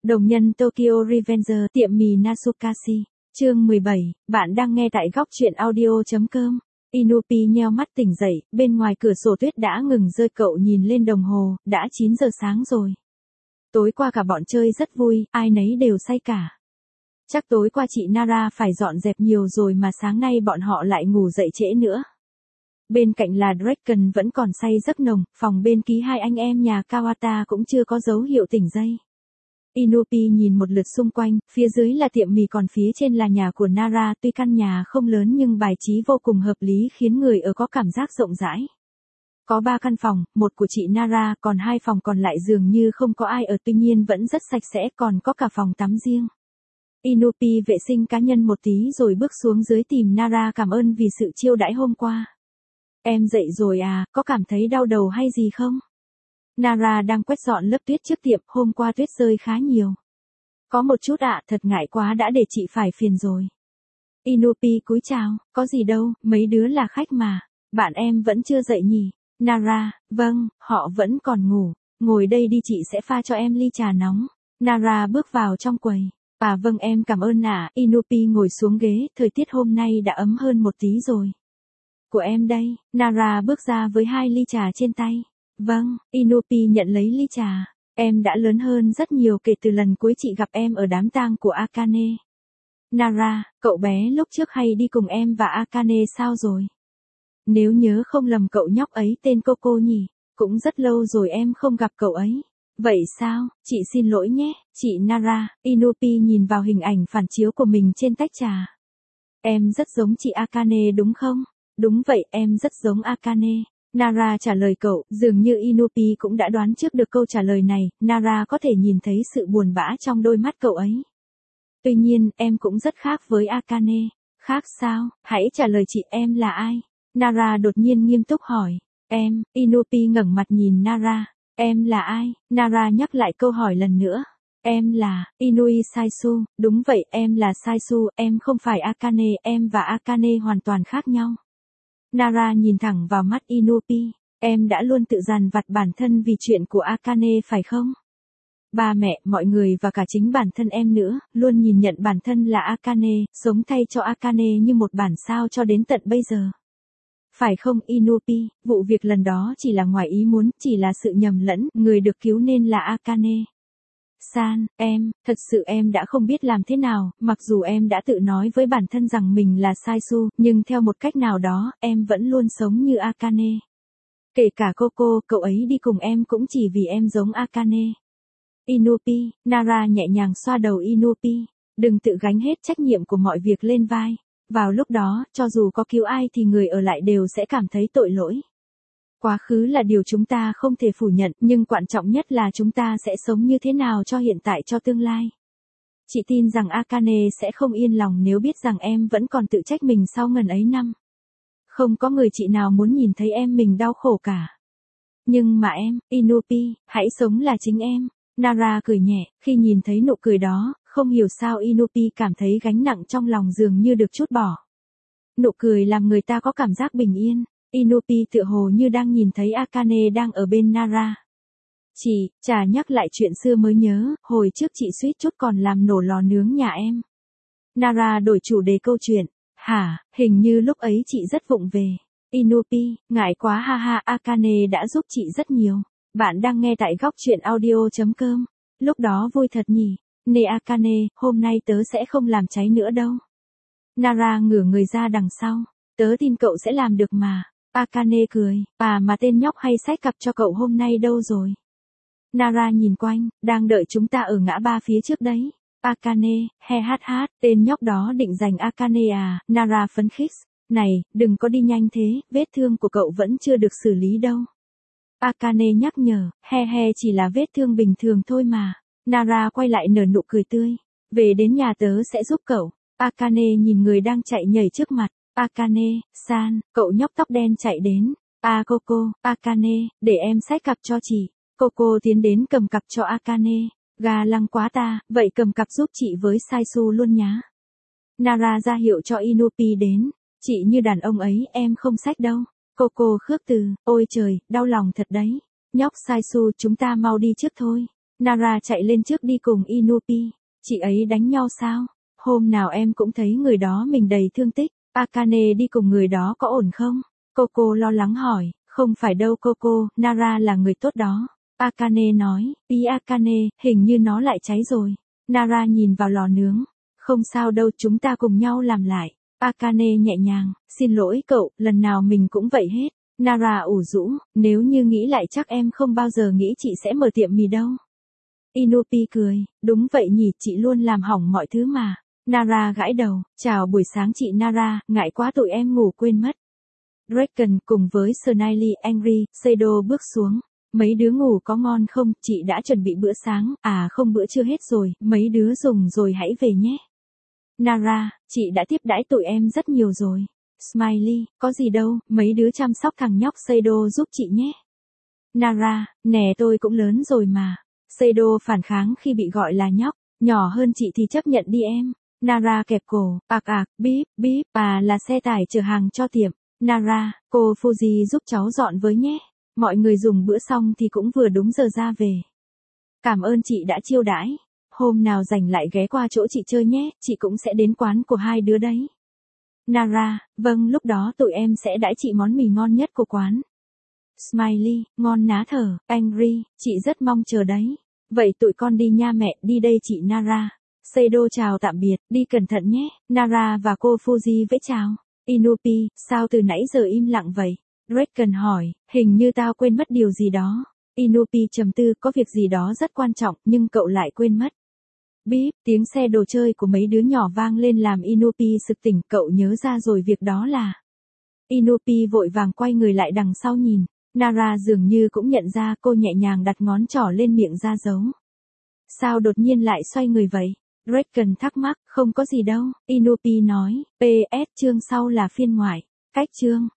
Đồng nhân Tokyo Revenger tiệm mì Nasukashi. Chương 17, bạn đang nghe tại góc truyện audio.com. Inupi nheo mắt tỉnh dậy, bên ngoài cửa sổ tuyết đã ngừng rơi, cậu nhìn lên đồng hồ, đã 9 giờ sáng rồi. Tối qua cả bọn chơi rất vui, ai nấy đều say cả. Chắc tối qua chị Nara phải dọn dẹp nhiều rồi mà sáng nay bọn họ lại ngủ dậy trễ nữa. Bên cạnh là Draken vẫn còn say giấc nồng, phòng bên ký hai anh em nhà Kawata cũng chưa có dấu hiệu tỉnh dậy. Inupi nhìn một lượt xung quanh, phía dưới là tiệm mì còn phía trên là nhà của Nara, tuy căn nhà không lớn nhưng bài trí vô cùng hợp lý khiến người ở có cảm giác rộng rãi. Có 3 căn phòng, một của chị Nara, còn 2 phòng còn lại dường như không có ai ở, tuy nhiên vẫn rất sạch sẽ, còn có cả phòng tắm riêng. Inupi vệ sinh cá nhân một tí rồi bước xuống dưới tìm Nara cảm ơn vì sự chiêu đãi hôm qua. Em dậy rồi à, có cảm thấy đau đầu hay gì không? Nara đang quét dọn lớp tuyết trước tiệm, hôm qua tuyết rơi khá nhiều. Có một chút ạ, thật ngại quá đã để chị phải phiền rồi. Inupi cúi chào, có gì đâu, mấy đứa là khách mà, bạn em vẫn chưa dậy nhỉ? Nara, vâng, họ vẫn còn ngủ, ngồi đây đi chị sẽ pha cho em ly trà nóng. Nara bước vào trong quầy. À vâng em cảm ơn ạ, Inupi ngồi xuống ghế, thời tiết hôm nay đã ấm hơn một tí rồi. Của em đây, Nara bước ra với 2 ly trà trên tay. Vâng, Inupi nhận lấy ly trà. Em đã lớn hơn rất nhiều kể từ lần cuối chị gặp em ở đám tang của Akane. Nara, cậu bé lúc trước hay đi cùng em và Akane sao rồi? Nếu nhớ không lầm cậu nhóc ấy tên Coco nhỉ? Cũng rất lâu rồi em không gặp cậu ấy. Vậy sao, chị xin lỗi nhé, chị Nara. Inupi nhìn vào hình ảnh phản chiếu của mình trên tách trà. Em rất giống chị Akane đúng không? Đúng vậy, em rất giống Akane. Nara trả lời cậu, dường như Inupi cũng đã đoán trước được câu trả lời này, Nara có thể nhìn thấy sự buồn bã trong đôi mắt cậu ấy. Tuy nhiên, em cũng rất khác với Akane. Khác sao? Hãy trả lời chị, em là ai? Nara đột nhiên nghiêm túc hỏi. Em, Inupi ngẩng mặt nhìn Nara. Em là ai? Nara nhắc lại câu hỏi lần nữa. Em là, Inui Saisu, đúng vậy, em là Saisu, em không phải Akane, em và Akane hoàn toàn khác nhau. Nara nhìn thẳng vào mắt Inupi, em đã luôn tự dằn vặt bản thân vì chuyện của Akane phải không? Ba mẹ, mọi người và cả chính bản thân em nữa, luôn nhìn nhận bản thân là Akane, sống thay cho Akane như một bản sao cho đến tận bây giờ. Phải không Inupi, vụ việc lần đó chỉ là ngoài ý muốn, chỉ là sự nhầm lẫn, người được cứu nên là Akane. San, thật sự em đã không biết làm thế nào, mặc dù em đã tự nói với bản thân rằng mình là Saisu, nhưng theo một cách nào đó, em vẫn luôn sống như Akane. Kể cả Coco, cậu ấy đi cùng em cũng chỉ vì em giống Akane. Inupi, Nara nhẹ nhàng xoa đầu Inupi, đừng tự gánh hết trách nhiệm của mọi việc lên vai. Vào lúc đó, cho dù có cứu ai thì người ở lại đều sẽ cảm thấy tội lỗi. Quá khứ là điều chúng ta không thể phủ nhận, nhưng quan trọng nhất là chúng ta sẽ sống như thế nào cho hiện tại, cho tương lai. Chị tin rằng Akane sẽ không yên lòng nếu biết rằng em vẫn còn tự trách mình sau ngần ấy năm. Không có người chị nào muốn nhìn thấy em mình đau khổ cả. Nhưng mà em, Inupi, hãy sống là chính em. Nara cười nhẹ, khi nhìn thấy nụ cười đó, không hiểu sao Inupi cảm thấy gánh nặng trong lòng dường như được trút bỏ. Nụ cười làm người ta có cảm giác bình yên. Inupi tựa hồ như đang nhìn thấy Akane đang ở bên Nara. Chị, chả nhắc lại chuyện xưa mới nhớ, hồi trước chị suýt chút còn làm nổ lò nướng nhà em. Nara đổi chủ đề câu chuyện. Hả, hình như lúc ấy chị rất vụng về. Inupi, ngại quá ha ha, Akane đã giúp chị rất nhiều. Bạn đang nghe tại góc truyện audio.com. Lúc đó vui thật nhỉ. Nè Akane, hôm nay tớ sẽ không làm cháy nữa đâu. Nara ngửa người ra đằng sau. Tớ tin cậu sẽ làm được mà. Akane cười, mà tên nhóc hay xách cặp cho cậu hôm nay đâu rồi? Nara nhìn quanh, đang đợi chúng ta ở ngã ba phía trước đấy. Akane, tên nhóc đó định giành Akane à? Nara phấn khích. Này, đừng có đi nhanh thế, vết thương của cậu vẫn chưa được xử lý đâu. Akane nhắc nhở, chỉ là vết thương bình thường thôi mà. Nara quay lại nở nụ cười tươi. Về đến nhà tớ sẽ giúp cậu. Akane nhìn người đang chạy nhảy trước mặt. Akane, San, cậu nhóc tóc đen chạy đến. Coco, Akane, để em xách cặp cho chị. Coco tiến đến cầm cặp cho Akane. Ga lăng quá ta, vậy cầm cặp giúp chị với Saisu luôn nhá. Nara ra hiệu cho Inupi đến. Chị như đàn ông ấy, em không xách đâu. Coco khước từ, ôi trời, đau lòng thật đấy. Nhóc Saisu, chúng ta mau đi trước thôi. Nara chạy lên trước đi cùng Inupi. Chị ấy đánh nhau sao? Hôm nào em cũng thấy người đó mình đầy thương tích. Akane đi cùng người đó có ổn không? Coco lo lắng hỏi. Không phải đâu Coco, Nara là người tốt đó. Akane nói. Akane, hình như nó lại cháy rồi. Nara nhìn vào lò nướng. Không sao đâu, chúng ta cùng nhau làm lại. Akane nhẹ nhàng. Xin lỗi cậu, lần nào mình cũng vậy hết. Nara ủ rũ. Nếu như nghĩ lại chắc em không bao giờ nghĩ chị sẽ mở tiệm mì đâu. Inupi cười. Đúng vậy nhỉ, chị luôn làm hỏng mọi thứ mà. Nara gãi đầu. Chào buổi sáng chị Nara, ngại quá tụi em ngủ quên mất. Draken cùng với Sniley Angry, Seido bước xuống. Mấy đứa ngủ có ngon không, chị đã chuẩn bị bữa sáng, à không bữa trưa hết rồi, mấy đứa dùng rồi hãy về nhé. Nara, chị đã tiếp đãi tụi em rất nhiều rồi. Smiley, có gì đâu, mấy đứa chăm sóc thằng nhóc Seido giúp chị nhé. Nara, nè tôi cũng lớn rồi mà. Seido phản kháng khi bị gọi là nhóc, nhỏ hơn chị thì chấp nhận đi em. Nara kẹp cổ, bíp, bíp, là xe tải chở hàng cho tiệm. Nara, cô Fuji giúp cháu dọn với nhé. Mọi người dùng bữa xong thì cũng vừa đúng giờ ra về. Cảm ơn chị đã chiêu đãi. Hôm nào rảnh lại ghé qua chỗ chị chơi nhé, chị cũng sẽ đến quán của hai đứa đấy. Nara, vâng lúc đó tụi em sẽ đãi chị món mì ngon nhất của quán. Smiley, ngon ná thở, Angry, chị rất mong chờ đấy. Vậy tụi con đi nha mẹ, đi đây chị Nara. Seido chào tạm biệt, đi cẩn thận nhé. Nara và cô Fuji vẫy chào. Inupi, sao từ nãy giờ im lặng vậy? Draken hỏi, hình như tao quên mất điều gì đó. Inupi trầm tư, có việc gì đó rất quan trọng, nhưng cậu lại quên mất. Bíp, tiếng xe đồ chơi của mấy đứa nhỏ vang lên làm Inupi sực tỉnh, cậu nhớ ra rồi việc đó là. Inupi vội vàng quay người lại đằng sau nhìn. Nara dường như cũng nhận ra, cô nhẹ nhàng đặt ngón trỏ lên miệng ra dấu. Sao đột nhiên lại xoay người vậy? Draken thắc mắc, không có gì đâu. Inupi nói, PS chương sau là phiên ngoại. Cách chương.